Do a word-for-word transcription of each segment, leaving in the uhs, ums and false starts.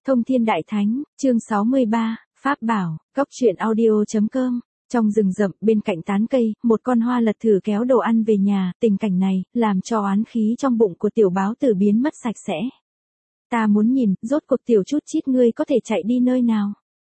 Thông Thiên Đại Thánh, chương sáu mươi ba, Pháp Bảo, Cóc Truyện Audio chấm com. Trong rừng rậm, bên cạnh tán cây, một con hoa lật thử kéo đồ ăn về nhà, tình cảnh này, làm cho oán khí trong bụng của tiểu báo tử biến mất sạch sẽ. Ta muốn nhìn, rốt cuộc tiểu chút chít ngươi có thể chạy đi nơi nào.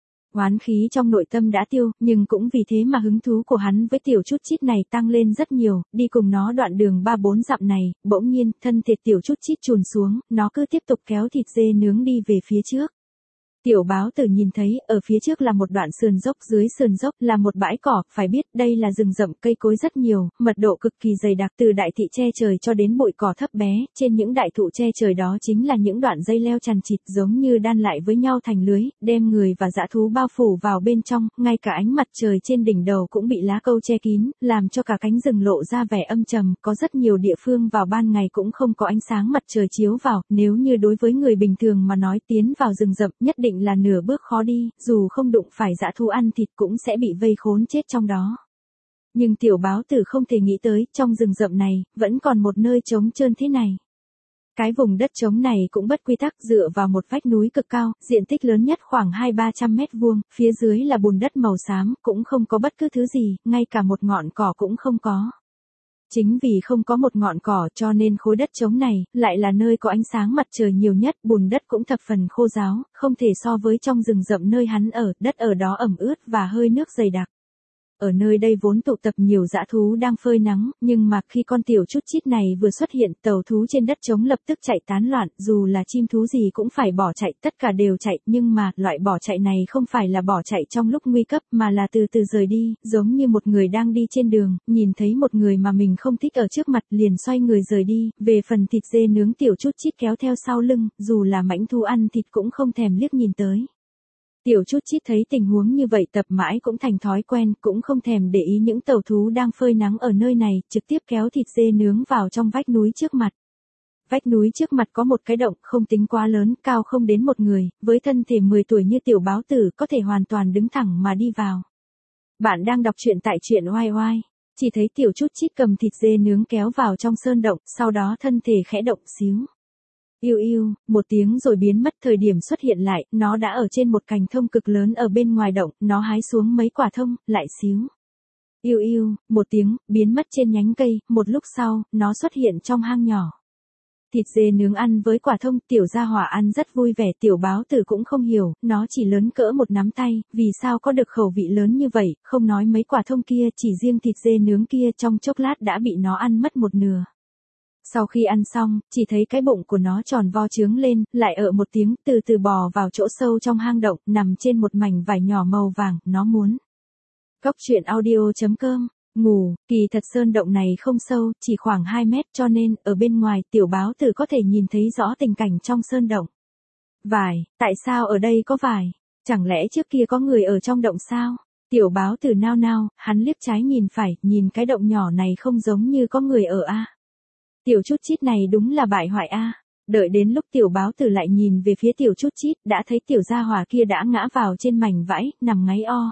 Oán khí trong nội tâm đã tiêu, nhưng cũng vì thế mà hứng thú của hắn với tiểu chút chít này tăng lên rất nhiều, đi cùng nó đoạn đường ba bốn dặm này, bỗng nhiên, thân thịt tiểu chút chít chùn xuống, nó cứ tiếp tục kéo thịt dê nướng đi về phía trước. Tiểu báo tử nhìn thấy, ở phía trước là một đoạn sườn dốc, dưới sườn dốc là một bãi cỏ, phải biết đây là rừng rậm, cây cối rất nhiều, mật độ cực kỳ dày đặc từ đại thị che trời cho đến bụi cỏ thấp bé, trên những đại thụ che trời đó chính là những đoạn dây leo chằng chịt giống như đan lại với nhau thành lưới, đem người và dã thú bao phủ vào bên trong, ngay cả ánh mặt trời trên đỉnh đầu cũng bị lá câu che kín, làm cho cả cánh rừng lộ ra vẻ âm trầm, có rất nhiều địa phương vào ban ngày cũng không có ánh sáng mặt trời chiếu vào, nếu như đối với người bình thường mà nói tiến vào rừng rậm nhất định là nửa bước khó đi, dù không đụng phải dã thú ăn thịt cũng sẽ bị vây khốn chết trong đó. Nhưng tiểu báo tử không thể nghĩ tới, trong rừng rậm này, vẫn còn một nơi trống trơn thế này. Cái vùng đất trống này cũng bất quy tắc, dựa vào một vách núi cực cao, diện tích lớn nhất khoảng hai ba trăm mét vuông, phía dưới là bùn đất màu xám, cũng không có bất cứ thứ gì, ngay cả một ngọn cỏ cũng không có. Chính vì không có một ngọn cỏ cho nên khối đất trống này, lại là nơi có ánh sáng mặt trời nhiều nhất, bùn đất cũng thập phần khô ráo, không thể so với trong rừng rậm nơi hắn ở, đất ở đó ẩm ướt và hơi nước dày đặc. Ở nơi đây vốn tụ tập nhiều dã thú đang phơi nắng, nhưng mà khi con tiểu chút chít này vừa xuất hiện, tàu thú trên đất trống lập tức chạy tán loạn, dù là chim thú gì cũng phải bỏ chạy, tất cả đều chạy, nhưng mà, loại bỏ chạy này không phải là bỏ chạy trong lúc nguy cấp, mà là từ từ rời đi, giống như một người đang đi trên đường, nhìn thấy một người mà mình không thích ở trước mặt, liền xoay người rời đi, về phần thịt dê nướng tiểu chút chít kéo theo sau lưng, dù là mãnh thú ăn thịt cũng không thèm liếc nhìn tới. Tiểu chút chít thấy tình huống như vậy tập mãi cũng thành thói quen, cũng không thèm để ý những tàu thú đang phơi nắng ở nơi này, trực tiếp kéo thịt dê nướng vào trong vách núi trước mặt. Vách núi trước mặt có một cái động không tính quá lớn, cao không đến một người, với thân thể mười tuổi như tiểu báo tử có thể hoàn toàn đứng thẳng mà đi vào. Bạn đang đọc truyện tại truyện oai oai, chỉ thấy tiểu chút chít cầm thịt dê nướng kéo vào trong sơn động, sau đó thân thể khẽ động xíu. Yêu yêu, một tiếng rồi biến mất, thời điểm xuất hiện lại, nó đã ở trên một cành thông cực lớn ở bên ngoài động, nó hái xuống mấy quả thông, lại xíu. Yêu yêu, một tiếng, biến mất trên nhánh cây, một lúc sau, nó xuất hiện trong hang nhỏ. Thịt dê nướng ăn với quả thông, tiểu gia hỏa ăn rất vui vẻ, tiểu báo tử cũng không hiểu, nó chỉ lớn cỡ một nắm tay, vì sao có được khẩu vị lớn như vậy, không nói mấy quả thông kia, chỉ riêng thịt dê nướng kia trong chốc lát đã bị nó ăn mất một nửa. Sau khi ăn xong, chỉ thấy cái bụng của nó tròn vo trướng lên, lại ở một tiếng, từ từ bò vào chỗ sâu trong hang động, nằm trên một mảnh vải nhỏ màu vàng, nó muốn. Cóc Truyện Audio chấm com, ngủ, kỳ thật sơn động này không sâu, chỉ khoảng hai mét cho nên, ở bên ngoài, tiểu báo tử có thể nhìn thấy rõ tình cảnh trong sơn động. Vải, tại sao ở đây có vải? Chẳng lẽ trước kia có người ở trong động sao? Tiểu báo tử nao nao, hắn liếc trái nhìn phải, nhìn cái động nhỏ này không giống như có người ở a. Tiểu chút chít này đúng là bại hoại a. Đợi đến lúc tiểu báo tử lại nhìn về phía tiểu chút chít, đã thấy tiểu gia hỏa kia đã ngã vào trên mảnh vải, nằm ngáy o.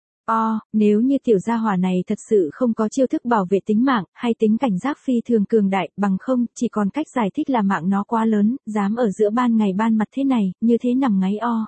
O, nếu như tiểu gia hỏa này thật sự không có chiêu thức bảo vệ tính mạng, hay tính cảnh giác phi thường cường đại, bằng không, chỉ còn cách giải thích là mạng nó quá lớn, dám ở giữa ban ngày ban mặt thế này, như thế nằm ngáy o.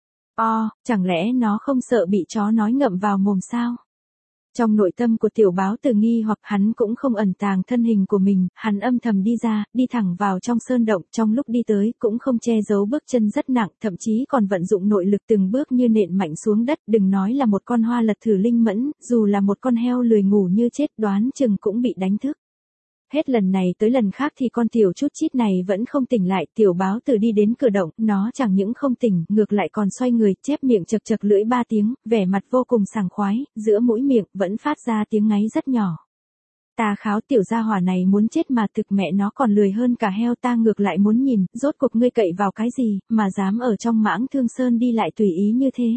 O, chẳng lẽ nó không sợ bị chó nói ngậm vào mồm sao? Trong nội tâm của tiểu báo tử nghi hoặc hắn cũng không ẩn tàng thân hình của mình, hắn âm thầm đi ra, đi thẳng vào trong sơn động, trong lúc đi tới, cũng không che giấu bước chân rất nặng, thậm chí còn vận dụng nội lực từng bước như nện mạnh xuống đất, đừng nói là một con hoa lật thử linh mẫn, dù là một con heo lười ngủ như chết đoán chừng cũng bị đánh thức. Hết lần này tới lần khác thì con tiểu chút chít này vẫn không tỉnh lại, tiểu báo tử đi đến cửa động, nó chẳng những không tỉnh, ngược lại còn xoay người, chép miệng chật chật lưỡi ba tiếng, vẻ mặt vô cùng sảng khoái, giữa mũi miệng vẫn phát ra tiếng ngáy rất nhỏ. Ta kháo tiểu gia hỏa này muốn chết mà thực mẹ nó còn lười hơn cả heo, ta ngược lại muốn nhìn, rốt cuộc ngươi cậy vào cái gì, mà dám ở trong Mãng Thương Sơn đi lại tùy ý như thế.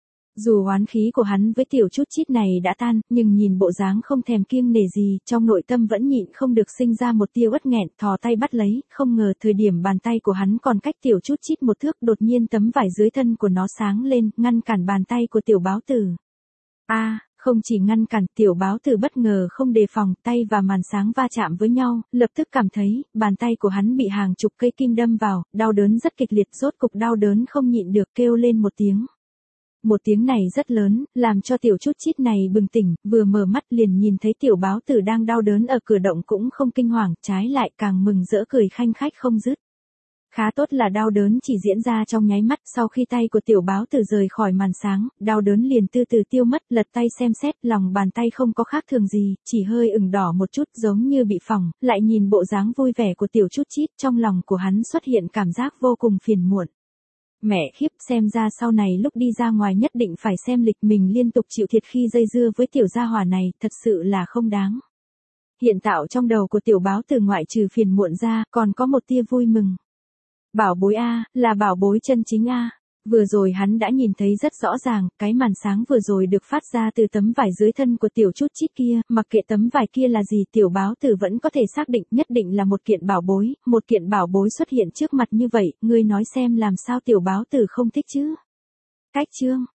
Dù oán khí của hắn với tiểu chút chít này đã tan, nhưng nhìn bộ dáng không thèm kiêng nể gì, trong nội tâm vẫn nhịn không được sinh ra một tia uất nghẹn, thò tay bắt lấy, không ngờ thời điểm bàn tay của hắn còn cách tiểu chút chít một thước, đột nhiên tấm vải dưới thân của nó sáng lên, ngăn cản bàn tay của tiểu báo tử. A, Không chỉ ngăn cản, tiểu báo tử bất ngờ không đề phòng, tay và màn sáng va chạm với nhau, lập tức cảm thấy, bàn tay của hắn bị hàng chục cây kim đâm vào, đau đớn rất kịch liệt, rốt cục đau đớn không nhịn được kêu lên một tiếng. Một tiếng này rất lớn, làm cho tiểu chút chít này bừng tỉnh, vừa mở mắt liền nhìn thấy tiểu báo tử đang đau đớn ở cửa động cũng không kinh hoàng, trái lại càng mừng rỡ cười khanh khách không dứt. Khá tốt là đau đớn chỉ diễn ra trong nháy mắt, sau khi tay của tiểu báo tử rời khỏi màn sáng, đau đớn liền từ từ tiêu mất, lật tay xem xét, lòng bàn tay không có khác thường gì, chỉ hơi ửng đỏ một chút giống như bị phỏng, lại nhìn bộ dáng vui vẻ của tiểu chút chít, trong lòng của hắn xuất hiện cảm giác vô cùng phiền muộn. Mẹ khiếp, xem ra sau này lúc đi ra ngoài nhất định phải xem lịch mình liên tục chịu thiệt khi dây dưa với tiểu gia hỏa này, thật sự là không đáng. Hiện tạo trong đầu của tiểu báo tử ngoại trừ phiền muộn ra, còn có một tia vui mừng. Bảo bối A, là bảo bối chân chính A. Vừa rồi hắn đã nhìn thấy rất rõ ràng, cái màn sáng vừa rồi được phát ra từ tấm vải dưới thân của tiểu chút chít kia, mặc kệ tấm vải kia là gì tiểu báo tử vẫn có thể xác định nhất định là một kiện bảo bối, một kiện bảo bối xuất hiện trước mặt như vậy, ngươi nói xem làm sao tiểu báo tử không thích chứ. Cách chương.